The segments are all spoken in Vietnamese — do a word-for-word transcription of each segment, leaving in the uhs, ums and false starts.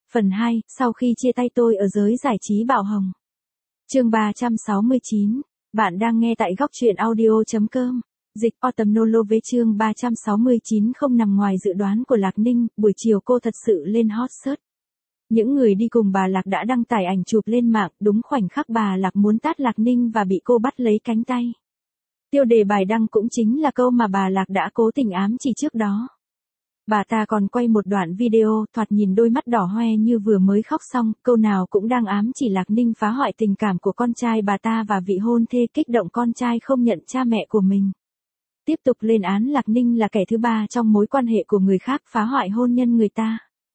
Phần hai, sau khi chia tay tôi ở giới giải trí bạo hồng. Chương ba trăm sáu mươi chín. Bạn đang nghe tại góc truyện audio chấm com. Dịch Autumnolo với chương ba trăm sáu mươi chín không nằm ngoài dự đoán của Lạc Ninh, buổi chiều cô thật sự lên hot search. Những người đi cùng bà Lạc đã đăng tải ảnh chụp lên mạng, đúng khoảnh khắc bà Lạc muốn tát Lạc Ninh và bị cô bắt lấy cánh tay. Tiêu đề bài đăng cũng chính là câu mà bà Lạc đã cố tình ám chỉ trước đó. Bà ta còn quay một đoạn video, thoạt nhìn đôi mắt đỏ hoe như vừa mới khóc xong, câu nào cũng đang ám chỉ Lạc Ninh phá hoại tình cảm của con trai bà ta và vị hôn thê, kích động con trai không nhận cha mẹ của mình. Tiếp tục lên án Lạc Ninh là kẻ thứ ba trong mối quan hệ của người khác, phá hoại hôn nhân người ta.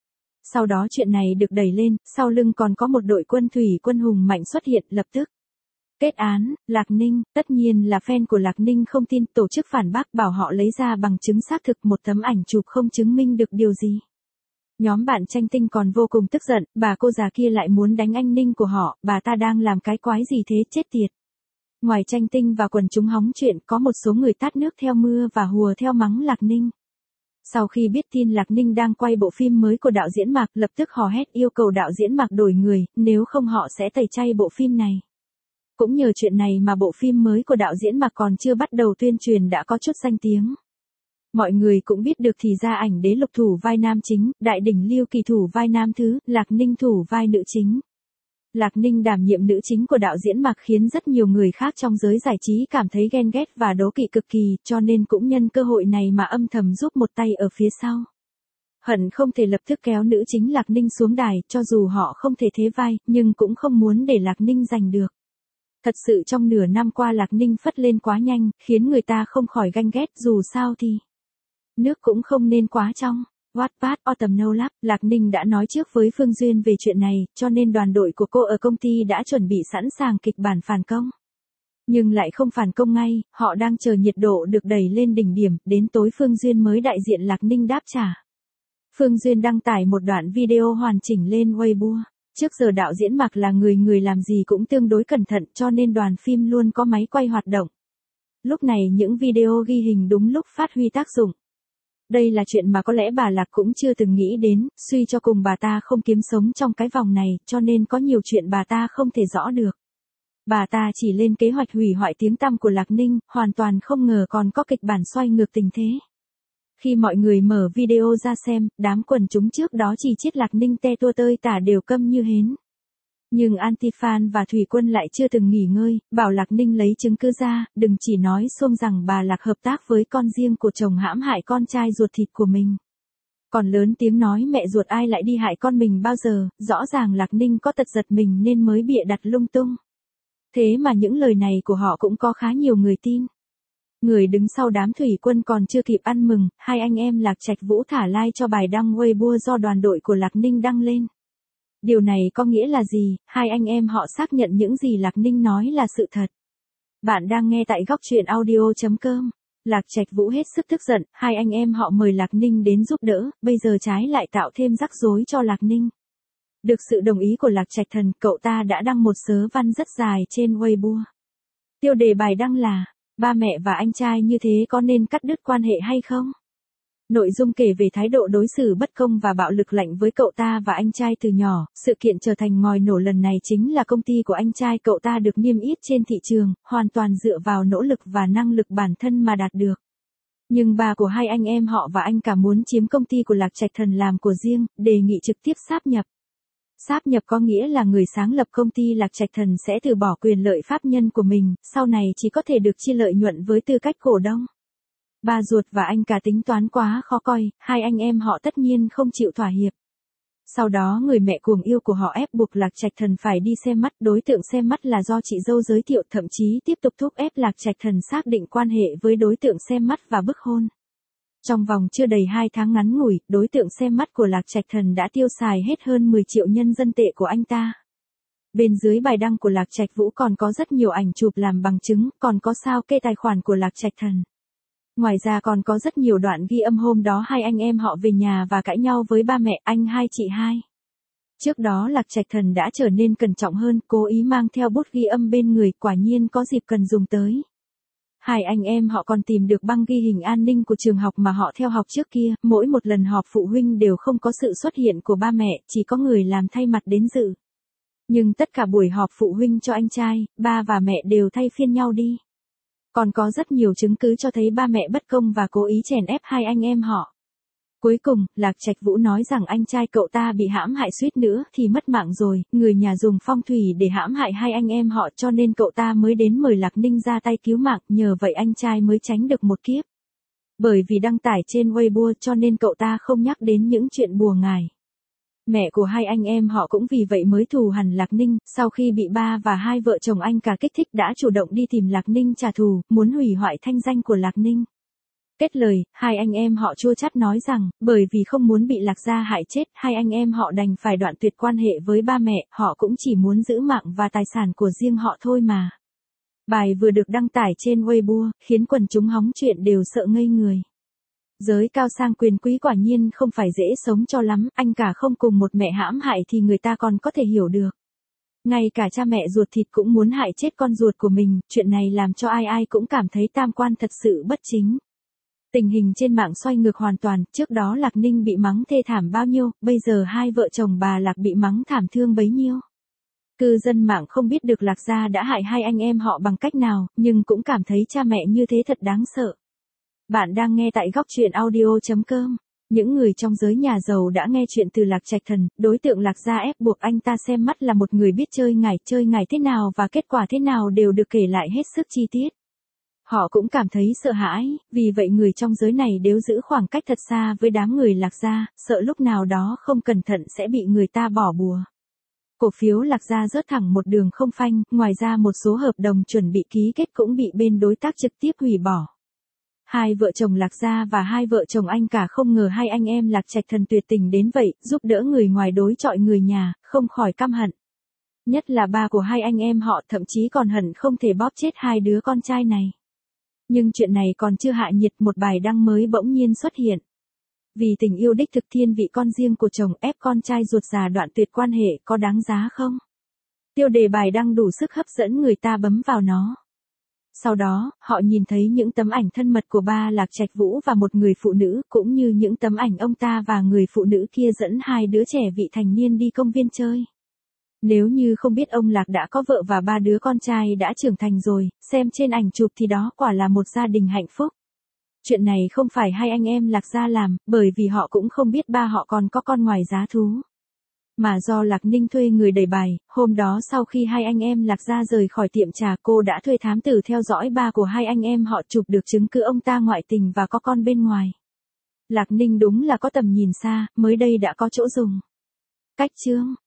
Sau đó chuyện này được đẩy lên, sau lưng còn có một đội quân thủy quân hùng mạnh xuất hiện lập tức. Kết án, Lạc Ninh, tất nhiên là fan của Lạc Ninh không tin, tổ chức phản bác bảo họ lấy ra bằng chứng xác thực một tấm ảnh chụp không chứng minh được điều gì. Nhóm bạn tranh tinh còn vô cùng tức giận, bà cô già kia lại muốn đánh anh Ninh của họ, bà ta đang làm cái quái gì thế, chết tiệt. Ngoài tranh tinh và quần chúng hóng chuyện, có một số người tát nước theo mưa và hùa theo mắng Lạc Ninh. Sau khi biết tin Lạc Ninh đang quay bộ phim mới của đạo diễn Mạc, lập tức hò hét yêu cầu đạo diễn Mạc đổi người, nếu không họ sẽ tẩy chay bộ phim này. Cũng nhờ chuyện này mà bộ phim mới của đạo diễn Mạc còn chưa bắt đầu tuyên truyền đã có chút danh tiếng. Mọi người cũng biết được thì ra ảnh đế lục thủ vai nam chính, đại đỉnh Lưu Kỳ thủ vai nam thứ, Lạc Ninh thủ vai nữ chính. Lạc Ninh đảm nhiệm nữ chính của đạo diễn Mạc khiến rất nhiều người khác trong giới giải trí cảm thấy ghen ghét và đố kỵ cực kỳ, cho nên cũng nhân cơ hội này mà âm thầm giúp một tay ở phía sau. Hận không thể lập tức kéo nữ chính Lạc Ninh xuống đài, cho dù họ không thể thế vai, nhưng cũng không muốn để Lạc Ninh giành được. Thật sự trong nửa năm qua Lạc Ninh phất lên quá nhanh, khiến người ta không khỏi ganh ghét, dù sao thì nước cũng không nên quá trong. Wattpad Autumnolo, Lạc Ninh đã nói trước với Phương Duyên về chuyện này, cho nên đoàn đội của cô ở công ty đã chuẩn bị sẵn sàng kịch bản phản công. Nhưng lại không phản công ngay, họ đang chờ nhiệt độ được đẩy lên đỉnh điểm, đến tối Phương Duyên mới đại diện Lạc Ninh đáp trả. Phương Duyên đăng tải một đoạn video hoàn chỉnh lên Weibo. Trước giờ đạo diễn Mạc là người người làm gì cũng tương đối cẩn thận, cho nên đoàn phim luôn có máy quay hoạt động. Lúc này những video ghi hình đúng lúc phát huy tác dụng. Đây là chuyện mà có lẽ bà Lạc cũng chưa từng nghĩ đến, suy cho cùng bà ta không kiếm sống trong cái vòng này, cho nên có nhiều chuyện bà ta không thể rõ được. Bà ta chỉ lên kế hoạch hủy hoại tiếng tăm của Lạc Ninh, hoàn toàn không ngờ còn có kịch bản xoay ngược tình thế. Khi mọi người mở video ra xem, đám quần chúng trước đó chỉ trích Lạc Ninh te tua tơi tả đều câm như hến. Nhưng Antifan và Thủy Quân lại chưa từng nghỉ ngơi, bảo Lạc Ninh lấy chứng cứ ra, đừng chỉ nói xuông rằng bà Lạc hợp tác với con riêng của chồng hãm hại con trai ruột thịt của mình. Còn lớn tiếng nói mẹ ruột ai lại đi hại con mình bao giờ, rõ ràng Lạc Ninh có tật giật mình nên mới bịa đặt lung tung. Thế mà những lời này của họ cũng có khá nhiều người tin. Người đứng sau đám Thủy Quân còn chưa kịp ăn mừng, hai anh em Lạc Trạch Vũ thả like cho bài đăng Weibo do đoàn đội của Lạc Ninh đăng lên. Điều này có nghĩa là gì? Hai anh em họ xác nhận những gì Lạc Ninh nói là sự thật. Bạn đang nghe tại góc truyện audio chấm com. Lạc Trạch Vũ hết sức tức giận, hai anh em họ mời Lạc Ninh đến giúp đỡ, bây giờ trái lại tạo thêm rắc rối cho Lạc Ninh. Được sự đồng ý của Lạc Trạch Thần, cậu ta đã đăng một sớ văn rất dài trên Weibo. Tiêu đề bài đăng là, ba mẹ và anh trai như thế có nên cắt đứt quan hệ hay không? Nội dung kể về thái độ đối xử bất công và bạo lực lạnh với cậu ta và anh trai từ nhỏ, sự kiện trở thành ngòi nổ lần này chính là công ty của anh trai cậu ta được niêm yết trên thị trường, hoàn toàn dựa vào nỗ lực và năng lực bản thân mà đạt được. Nhưng bà của hai anh em họ và anh cả muốn chiếm công ty của Lạc Trạch Thần làm của riêng, đề nghị trực tiếp sáp nhập. Sáp nhập có nghĩa là người sáng lập công ty Lạc Trạch Thần sẽ từ bỏ quyền lợi pháp nhân của mình, sau này chỉ có thể được chia lợi nhuận với tư cách cổ đông. Bà ruột và anh cả tính toán quá khó coi, hai anh em họ tất nhiên không chịu thỏa hiệp. Sau đó người mẹ cuồng yêu của họ ép buộc Lạc Trạch Thần phải đi xem mắt, đối tượng xem mắt là do chị dâu giới thiệu, thậm chí tiếp tục thúc ép Lạc Trạch Thần xác định quan hệ với đối tượng xem mắt và bức hôn. Trong vòng chưa đầy hai tháng ngắn ngủi, đối tượng xem mắt của Lạc Trạch Thần đã tiêu xài hết hơn mười triệu nhân dân tệ của anh ta. Bên dưới bài đăng của Lạc Trạch Vũ còn có rất nhiều ảnh chụp làm bằng chứng, còn có sao kê tài khoản của Lạc Trạch Thần. Ngoài ra còn có rất nhiều đoạn ghi âm hôm đó hai anh em họ về nhà và cãi nhau với ba mẹ, anh hai chị hai. Trước đó Lạc Trạch Thần đã trở nên cẩn trọng hơn, cố ý mang theo bút ghi âm bên người, quả nhiên có dịp cần dùng tới. Hai anh em họ còn tìm được băng ghi hình an ninh của trường học mà họ theo học trước kia, mỗi một lần họp phụ huynh đều không có sự xuất hiện của ba mẹ, chỉ có người làm thay mặt đến dự. Nhưng tất cả buổi họp phụ huynh cho anh trai, ba và mẹ đều thay phiên nhau đi. Còn có rất nhiều chứng cứ cho thấy ba mẹ bất công và cố ý chèn ép hai anh em họ. Cuối cùng, Lạc Trạch Vũ nói rằng anh trai cậu ta bị hãm hại suýt nữa thì mất mạng rồi, người nhà dùng phong thủy để hãm hại hai anh em họ cho nên cậu ta mới đến mời Lạc Ninh ra tay cứu mạng, nhờ vậy anh trai mới tránh được một kiếp. Bởi vì đăng tải trên Weibo cho nên cậu ta không nhắc đến những chuyện bùa ngải. Mẹ của hai anh em họ cũng vì vậy mới thù hằn Lạc Ninh, sau khi bị ba và hai vợ chồng anh cả kích thích đã chủ động đi tìm Lạc Ninh trả thù, muốn hủy hoại thanh danh của Lạc Ninh. Kết lời, hai anh em họ chua chát nói rằng, bởi vì không muốn bị Lạc gia hại chết, hai anh em họ đành phải đoạn tuyệt quan hệ với ba mẹ, họ cũng chỉ muốn giữ mạng và tài sản của riêng họ thôi mà. Bài vừa được đăng tải trên Weibo, khiến quần chúng hóng chuyện đều sợ ngây người. Giới cao sang quyền quý quả nhiên không phải dễ sống cho lắm, anh cả không cùng một mẹ hãm hại thì người ta còn có thể hiểu được. Ngay cả cha mẹ ruột thịt cũng muốn hại chết con ruột của mình, chuyện này làm cho ai ai cũng cảm thấy tam quan thật sự bất chính. Tình hình trên mạng xoay ngược hoàn toàn, trước đó Lạc Ninh bị mắng thê thảm bao nhiêu, bây giờ hai vợ chồng bà Lạc bị mắng thảm thương bấy nhiêu. Cư dân mạng không biết được Lạc gia đã hại hai anh em họ bằng cách nào, nhưng cũng cảm thấy cha mẹ như thế thật đáng sợ. Bạn đang nghe tại góc truyện audio chấm com. Những người trong giới nhà giàu đã nghe chuyện từ Lạc Trạch Thần, đối tượng Lạc gia ép buộc anh ta xem mắt là một người biết chơi ngải, chơi ngải thế nào và kết quả thế nào đều được kể lại hết sức chi tiết. Họ cũng cảm thấy sợ hãi, vì vậy người trong giới này đều giữ khoảng cách thật xa với đám người Lạc gia, sợ lúc nào đó không cẩn thận sẽ bị người ta bỏ bùa. Cổ phiếu Lạc gia rớt thẳng một đường không phanh, ngoài ra một số hợp đồng chuẩn bị ký kết cũng bị bên đối tác trực tiếp hủy bỏ. Hai vợ chồng Lạc gia và hai vợ chồng anh cả không ngờ hai anh em Lạc Trạch Thần tuyệt tình đến vậy, giúp đỡ người ngoài đối chọi người nhà, không khỏi căm hận. Nhất là ba của hai anh em họ thậm chí còn hận không thể bóp chết hai đứa con trai này. Nhưng chuyện này còn chưa hạ nhiệt, một bài đăng mới bỗng nhiên xuất hiện. Vì tình yêu đích thực thiên vị con riêng của chồng ép con trai ruột già đoạn tuyệt quan hệ có đáng giá không? Tiêu đề bài đăng đủ sức hấp dẫn người ta bấm vào nó. Sau đó, họ nhìn thấy những tấm ảnh thân mật của ba Lạc Trạch Vũ và một người phụ nữ, cũng như những tấm ảnh ông ta và người phụ nữ kia dẫn hai đứa trẻ vị thành niên đi công viên chơi. Nếu như không biết ông Lạc đã có vợ và ba đứa con trai đã trưởng thành rồi, xem trên ảnh chụp thì đó quả là một gia đình hạnh phúc. Chuyện này không phải hai anh em Lạc gia làm, bởi vì họ cũng không biết ba họ còn có con ngoài giá thú. Mà do Lạc Ninh thuê người đẩy bài, hôm đó sau khi hai anh em Lạc gia rời khỏi tiệm trà, cô đã thuê thám tử theo dõi ba của hai anh em họ chụp được chứng cứ ông ta ngoại tình và có con bên ngoài. Lạc Ninh đúng là có tầm nhìn xa, mới đây đã có chỗ dùng. Cách chương